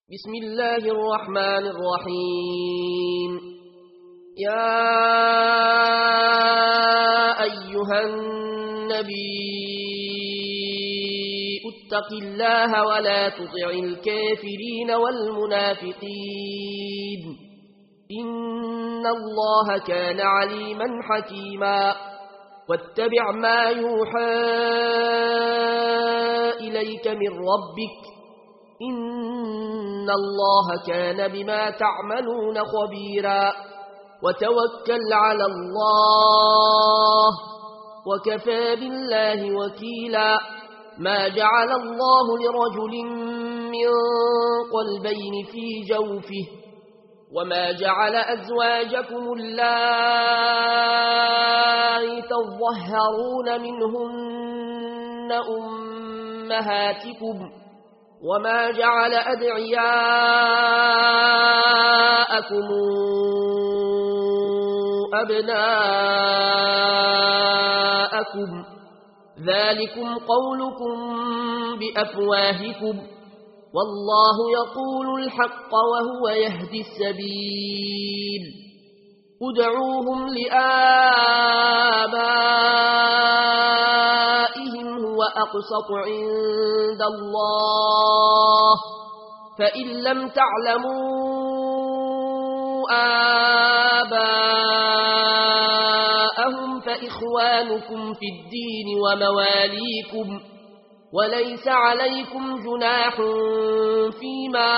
بسم الله الرحمن الرحيم. يا أيها النبي اتق الله ولا تطع الكافرين والمنافقين إن الله كان عليما حكيما. واتبع ما يوحى إليك من ربك إن الله كان بما تعملون خبيرا. وتوكل على الله وكفى بالله وكيلا. ما جعل الله لرجل من قلبين في جوفه وما جعل أزواجكم اللائي تظهرون منهن أمهاتكم وما جعل أدعياءكم أبناءكم ذلكم قولكم بأفواهكم والله يقول الحق وهو يهدي السبيل. ادعوهم لآبائهم هو أقسط عند الله فإن لم تعلموا آباءهم فإخوانكم في الدين ومواليكم وليس عليكم جناح فيما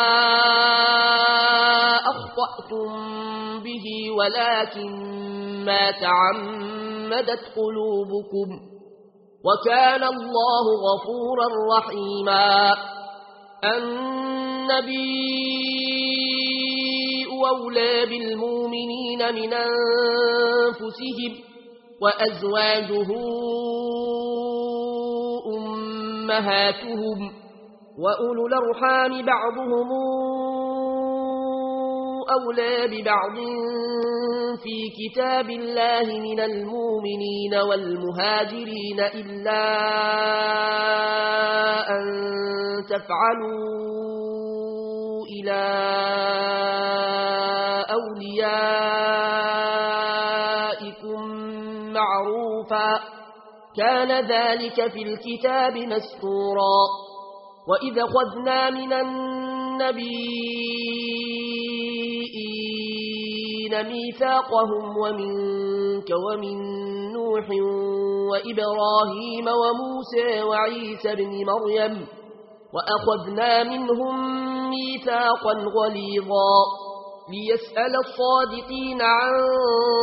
أخطأتم به ولكن ما تعمدت قلوبكم وكان الله غفورا رحيما. النبي أولى بالمؤمنين من أنفسهم وأزواجه أمهاتهم وأولو الأرحام بعضهم أولى ببعض في كتاب الله من المؤمنين والمهاجرين إلا أن تفعلوا إلى أوليائكم معروفا كان ذلك في الكتاب مسطورا. وإذا خذنا من النبيين ميثاقهم ومنك ومن نوح وإبراهيم وموسى وعيسى بن مريم وأخذنا منهم ميثاقا غليظا ليسأل الصادقين عن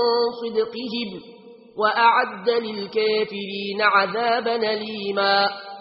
صدقهم وأعد للكافرين عذابا أليما.